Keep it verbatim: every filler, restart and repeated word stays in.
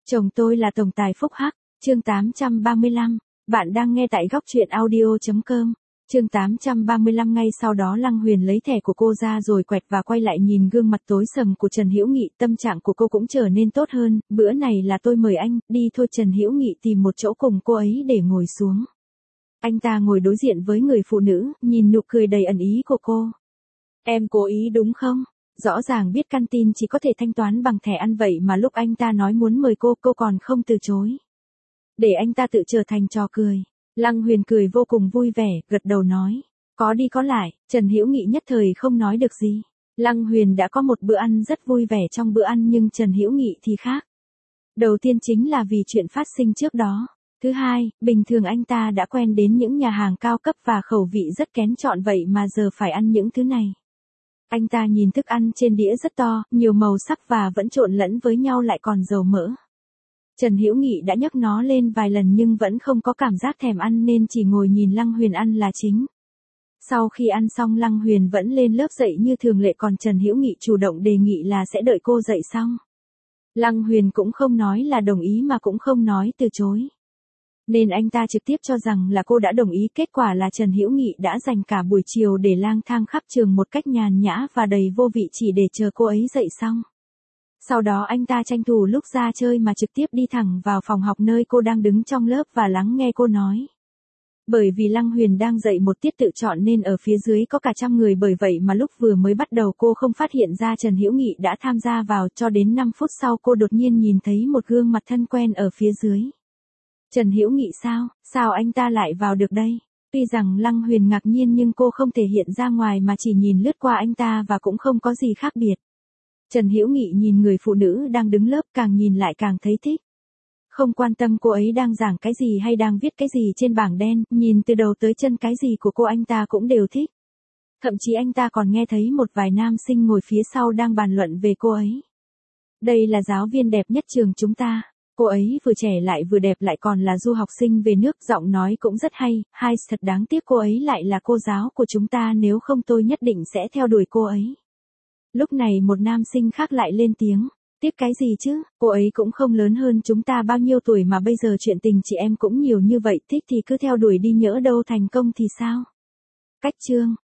Chồng tôi là tổng tài phúc hắc, chương tám trăm ba mươi lăm. Bạn đang nghe tại góc truyện audio.com. Chương tám trăm ba mươi lăm. Ngay sau đó Lăng Huyền lấy thẻ của cô ra rồi quẹt và quay lại nhìn gương mặt tối sầm của Trần Hữu Nghị, tâm trạng của cô cũng trở nên tốt hơn. Bữa này là tôi mời anh, đi thôi. Trần Hữu Nghị tìm một chỗ cùng cô ấy để ngồi xuống. Anh ta ngồi đối diện với người phụ nữ, nhìn nụ cười đầy ẩn ý của cô. Em cố ý đúng không? Rõ ràng biết căn tin chỉ có thể thanh toán bằng thẻ ăn vậy mà lúc anh ta nói muốn mời cô, cô còn không từ chối. Để anh ta tự trở thành trò cười. Lăng Huyền cười vô cùng vui vẻ, gật đầu nói. Có đi có lại. Trần Hữu Nghị nhất thời không nói được gì. Lăng Huyền đã có một bữa ăn rất vui vẻ trong bữa ăn nhưng Trần Hữu Nghị thì khác. Đầu tiên chính là vì chuyện phát sinh trước đó. Thứ hai, bình thường anh ta đã quen đến những nhà hàng cao cấp và khẩu vị rất kén chọn vậy mà giờ phải ăn những thứ này. Anh ta nhìn thức ăn trên đĩa rất to, nhiều màu sắc và vẫn trộn lẫn với nhau lại còn dầu mỡ. Trần Hữu Nghị đã nhấc nó lên vài lần nhưng vẫn không có cảm giác thèm ăn nên chỉ ngồi nhìn Lăng Huyền ăn là chính. Sau khi ăn xong Lăng Huyền vẫn lên lớp dạy như thường lệ còn Trần Hữu Nghị chủ động đề nghị là sẽ đợi cô dạy xong. Lăng Huyền cũng không nói là đồng ý mà cũng không nói từ chối. Nên anh ta trực tiếp cho rằng là cô đã đồng ý, kết quả là Trần Hữu Nghị đã dành cả buổi chiều để lang thang khắp trường một cách nhàn nhã và đầy vô vị chỉ để chờ cô ấy dậy xong. Sau đó anh ta tranh thủ lúc ra chơi mà trực tiếp đi thẳng vào phòng học nơi cô đang đứng trong lớp và lắng nghe cô nói. Bởi vì Lăng Huyền đang dạy một tiết tự chọn nên ở phía dưới có cả trăm người, bởi vậy mà lúc vừa mới bắt đầu cô không phát hiện ra Trần Hữu Nghị đã tham gia vào, cho đến năm phút sau cô đột nhiên nhìn thấy một gương mặt thân quen ở phía dưới. Trần Hữu Nghị sao, sao anh ta lại vào được đây? Tuy rằng Lăng Huyền ngạc nhiên nhưng cô không thể hiện ra ngoài mà chỉ nhìn lướt qua anh ta và cũng không có gì khác biệt. Trần Hữu Nghị nhìn người phụ nữ đang đứng lớp, càng nhìn lại càng thấy thích. Không quan tâm cô ấy đang giảng cái gì hay đang viết cái gì trên bảng đen, nhìn từ đầu tới chân cái gì của cô anh ta cũng đều thích. Thậm chí anh ta còn nghe thấy một vài nam sinh ngồi phía sau đang bàn luận về cô ấy. Đây là giáo viên đẹp nhất trường chúng ta. Cô ấy vừa trẻ lại vừa đẹp lại còn là du học sinh về nước, giọng nói cũng rất hay, hay thật đáng tiếc cô ấy lại là cô giáo của chúng ta, nếu không tôi nhất định sẽ theo đuổi cô ấy. Lúc này một nam sinh khác lại lên tiếng, tiếc cái gì chứ, cô ấy cũng không lớn hơn chúng ta bao nhiêu tuổi mà bây giờ chuyện tình chị em cũng nhiều như vậy, thích thì cứ theo đuổi đi, nhỡ đâu thành công thì sao. Cách chương,